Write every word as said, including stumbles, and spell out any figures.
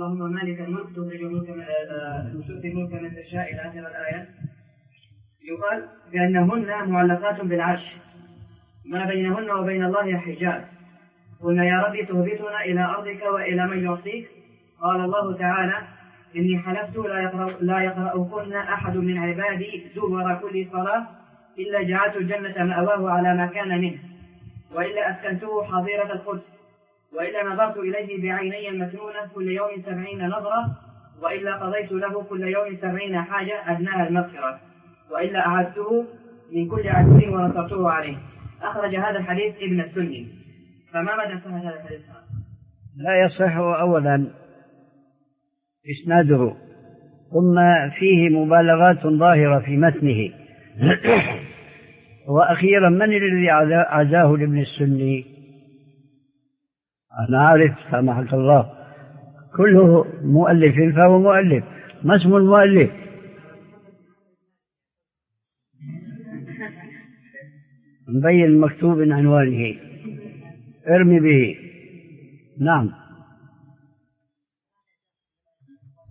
اللهم مالك الملك تخرج الملك من تشاء إلى آخر الآية، يقال بأنهن معلقات بالعرش ما بينهن وبين الله حجاب. قلنا يا ربي تهبطنا إلى أرضك وإلى من يعصيك؟ قال الله تعالى إني حلفت لا يقرأكن أحد من عبادي دبر كل صلاة إلا جعلت الجنة مأواه على ما كان منه، وإلا أسكنته حظيرة القدس، وإلا نظرت إليه بعيني المكنونة كل يوم سبعين نظرة، وإلا قضيت له كل يوم سبعين حاجة أدناها المغفرة، وإلا أعدته من كل عدو ونصرته عليه. أخرج هذا الحديث ابن السني. فما مدى صحة هذا الحديث؟ لا يصح أولا إسناده، ثم فيه مبالغات ظاهرة في متنه. وأخيرا من الذي عزاه لابن السني؟ أنا عارف سامحك الله كله مؤلف فهو مؤلف، ما اسم المؤلف؟ مبين مكتوب عنوانه ارمي به. نعم.